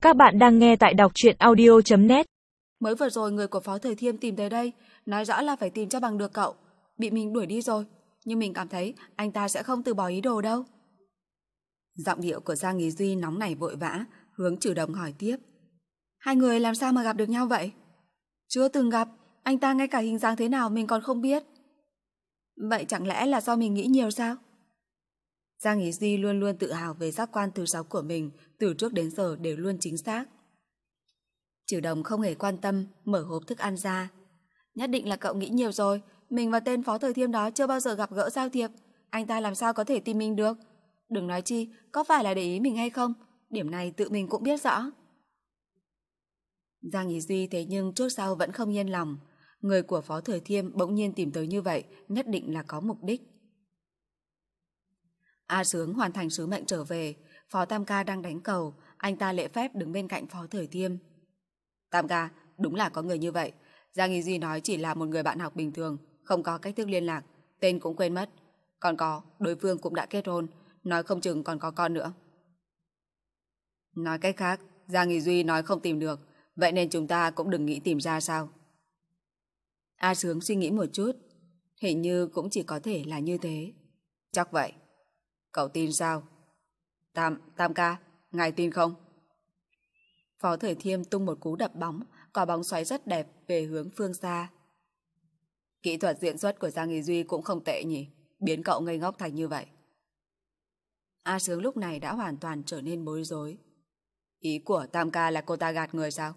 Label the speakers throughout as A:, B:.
A: Các bạn đang nghe tại đọc truyện audio.net.
B: Mới vừa rồi người của Phó Thời Thiêm tìm tới đây, nói rõ là phải tìm cho bằng được cậu. Bị mình đuổi đi rồi, nhưng mình cảm thấy anh ta sẽ không từ bỏ ý đồ đâu. Giọng điệu của Giang Ý Duy nóng nảy vội vã, hướng Trừ Đồng hỏi tiếp. Hai người làm sao mà gặp được nhau vậy? Chưa từng gặp, anh ta ngay cả hình dáng thế nào mình còn không biết. Vậy chẳng lẽ là do mình nghĩ nhiều sao? Giang Ý Duy luôn luôn tự hào về giác quan thứ 6 của mình, từ trước đến giờ đều luôn chính xác. Trừ Đồng không hề quan tâm, mở hộp thức ăn ra. Nhất định là cậu nghĩ nhiều rồi, mình và tên Phó Thời Thiêm đó chưa bao giờ gặp gỡ giao thiệp, anh ta làm sao có thể tìm mình được? Đừng nói chi, có phải là để ý mình hay không? Điểm này tự mình cũng biết rõ. Giang Ý Duy thế nhưng trước sau vẫn không yên lòng. Người của Phó Thời Thiêm bỗng nhiên tìm tới như vậy, nhất định là có mục đích. A Sướng hoàn thành sứ mệnh trở về, Phó Tam Ca đang đánh cầu, anh ta lễ phép đứng bên cạnh Phó Thời Thiêm. Tam Ca, đúng là có người như vậy. Giang Ý Duy nói chỉ là một người bạn học bình thường, không có cách thức liên lạc, tên cũng quên mất. Còn có, đối phương cũng đã kết hôn, nói không chừng còn có con nữa. Nói cách khác, Giang Ý Duy nói không tìm được, vậy nên chúng ta cũng đừng nghĩ tìm ra sao? A Sướng suy nghĩ một chút, hình như cũng chỉ có thể là như thế. Chắc vậy. Cậu tin sao? Tam Ca, ngài tin không? Phó Thời Thiêm tung một cú đập bóng, quả bóng xoáy rất đẹp về hướng phương xa. Kỹ thuật diễn xuất của Giang Ý Duy cũng không tệ nhỉ, biến cậu ngây ngốc thành như vậy. A Sướng lúc này đã hoàn toàn trở nên bối rối. Ý của Tam Ca là cô ta gạt người sao?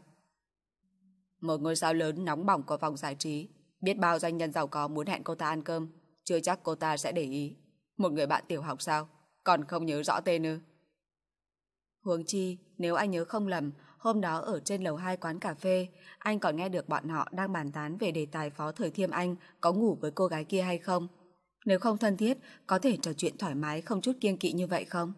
B: Một ngôi sao lớn nóng bỏng của vòng giải trí, biết bao doanh nhân giàu có muốn hẹn cô ta ăn cơm, chưa chắc cô ta sẽ để ý. Một người bạn tiểu học sao? Còn không nhớ rõ tên ư? Huống chi, nếu anh nhớ không lầm, hôm đó ở trên lầu 2 quán cà phê, anh còn nghe được bọn họ đang bàn tán về đề tài Phó Thời Thiêm anh có ngủ với cô gái kia hay không. Nếu không thân thiết, có thể trò chuyện thoải mái không chút kiêng kỵ như vậy không?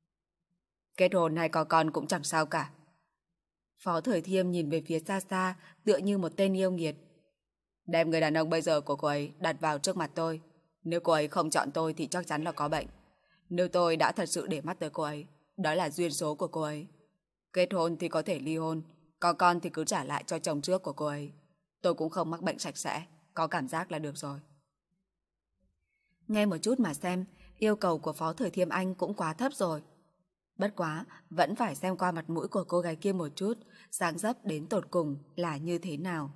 B: Kết hôn hay có con cũng chẳng sao cả. Phó Thời Thiêm nhìn về phía xa xa, tựa như một tên yêu nghiệt. Đem người đàn ông bây giờ của cô ấy đặt vào trước mặt tôi. Nếu cô ấy không chọn tôi thì chắc chắn là có bệnh. Nếu tôi đã thật sự để mắt tới cô ấy, đó là duyên số của cô ấy. Kết hôn thì có thể ly hôn, có con thì cứ trả lại cho chồng trước của cô ấy. Tôi cũng không mắc bệnh sạch sẽ, có cảm giác là được rồi. Nghe một chút mà xem, yêu cầu của Phó Thời Thiêm anh cũng quá thấp rồi. Bất quá, vẫn phải xem qua mặt mũi của cô gái kia một chút, dáng dấp đến tột cùng là như thế nào.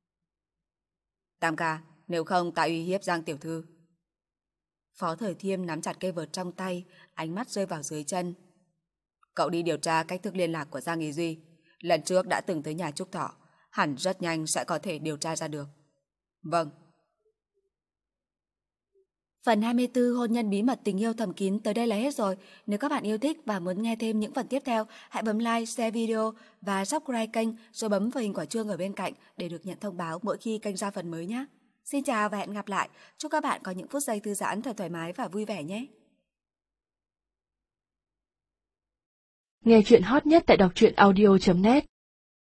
B: Tam Ca, nếu không ta uy hiếp Giang tiểu thư. Phó Thời Thiêm nắm chặt cây vợt trong tay, ánh mắt rơi vào dưới chân. Cậu đi điều tra cách thức liên lạc của Giang Ý Duy. Lần trước đã từng tới nhà Trúc Thọ, hẳn rất nhanh sẽ có thể điều tra ra được. Vâng. Phần 24 hôn nhân bí mật tình yêu thầm kín tới đây là hết rồi. Nếu các bạn yêu thích và muốn nghe thêm những phần tiếp theo, hãy bấm like, share video và subscribe kênh rồi bấm vào hình quả chuông ở bên cạnh để được nhận thông báo mỗi khi kênh ra phần mới nhé. Xin chào và hẹn gặp lại. Chúc các bạn có những phút giây thư giãn thật thoải mái và vui vẻ nhé.
A: Nghe chuyện hot nhất tại đọc truyện audio.net